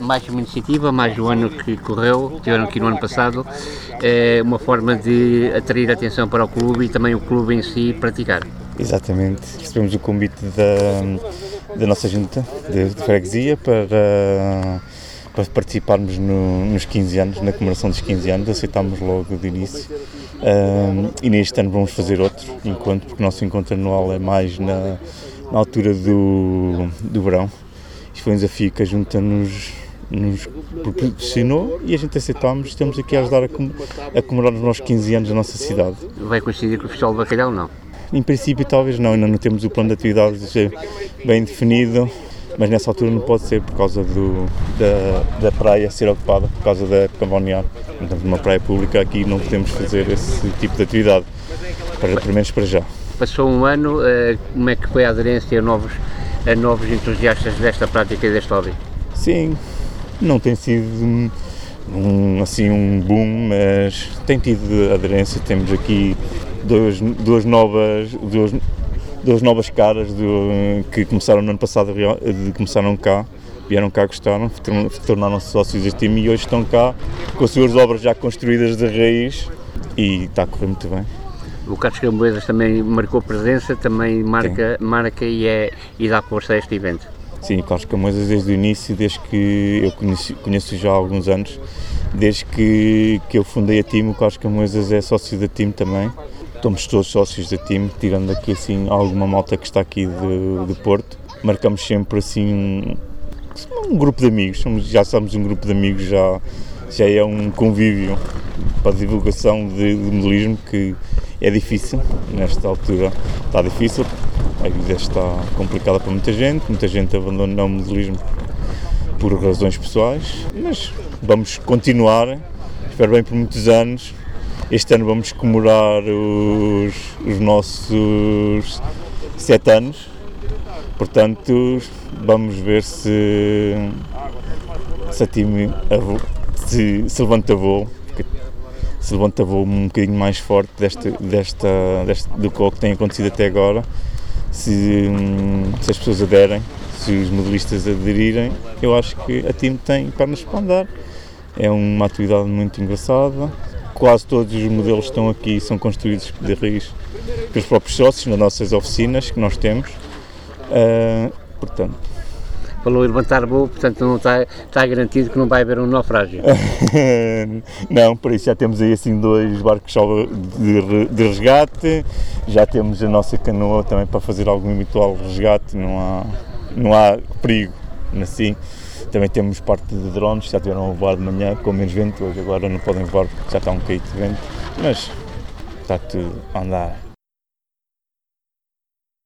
Mais uma iniciativa, mais um ano que correu, tiveram aqui no ano passado, é uma forma de atrair a atenção para o clube e também o clube em si praticar. Exatamente, recebemos o convite da nossa junta de freguesia para participarmos nos 15 anos, na comemoração dos 15 anos, aceitámos logo de início e neste ano vamos fazer outro encontro, porque o nosso encontro anual é mais na altura do verão. Isto foi um desafio que a junta nos proporcionou e a gente aceitámos. Estamos aqui a ajudar a comemorar os nossos 15 anos da nossa cidade. Vai coincidir com o Festival do Bacalhau, não? Em princípio talvez não, ainda não temos o plano de atividades bem definido, mas nessa altura não pode ser por causa da praia ser ocupada, por causa da época balnear. Estamos numa praia pública aqui e não podemos fazer esse tipo de atividade, pelo menos para já. Passou um ano, como é que foi a aderência a novos entusiastas desta prática e deste hobby? Sim, não tem sido um boom, mas tem tido aderência. Temos aqui duas novas caras que começaram no ano passado, vieram cá, gostaram, tornaram-se sócios deste time e hoje estão cá com as suas obras já construídas de raiz e está a correr muito bem. O Carlos Camboesas também marcou presença, também marca e dá força a este evento. Sim, o Carlos Camboesas desde o início, desde que eu conheço já há alguns anos, desde que eu fundei a time, o Carlos Camboesas é sócio da time também. Estamos todos sócios da time, tirando aqui assim alguma malta que está aqui de Porto. Marcamos sempre assim um grupo de amigos, já somos um grupo de amigos, já é um convívio para a divulgação de modelismo que é difícil, nesta altura está difícil, a vida está complicada para muita gente abandona o modelismo por razões pessoais, mas vamos continuar, espero bem por muitos anos. Este ano vamos comemorar os nossos 7 anos, portanto vamos ver se a time se levanta voo, porque se levanta voo um bocadinho mais forte do que tem acontecido até agora, se as pessoas aderem, se os modelistas aderirem, eu acho que a time tem pernas para andar. É uma atividade muito engraçada. Quase todos os modelos que estão aqui são construídos de raiz pelos próprios sócios nas nossas oficinas que nós temos, portanto. Falou em levantar voo, portanto não está garantido que não vai haver um naufrágio. Não, por isso já temos aí assim 2 barcos de resgate, já temos a nossa canoa também para fazer algum eventual resgate, não há perigo assim. Também temos parte de drones, já tiveram a voar de manhã com menos vento, hoje agora não podem voar porque já está um bocadinho de vento, mas está tudo a andar.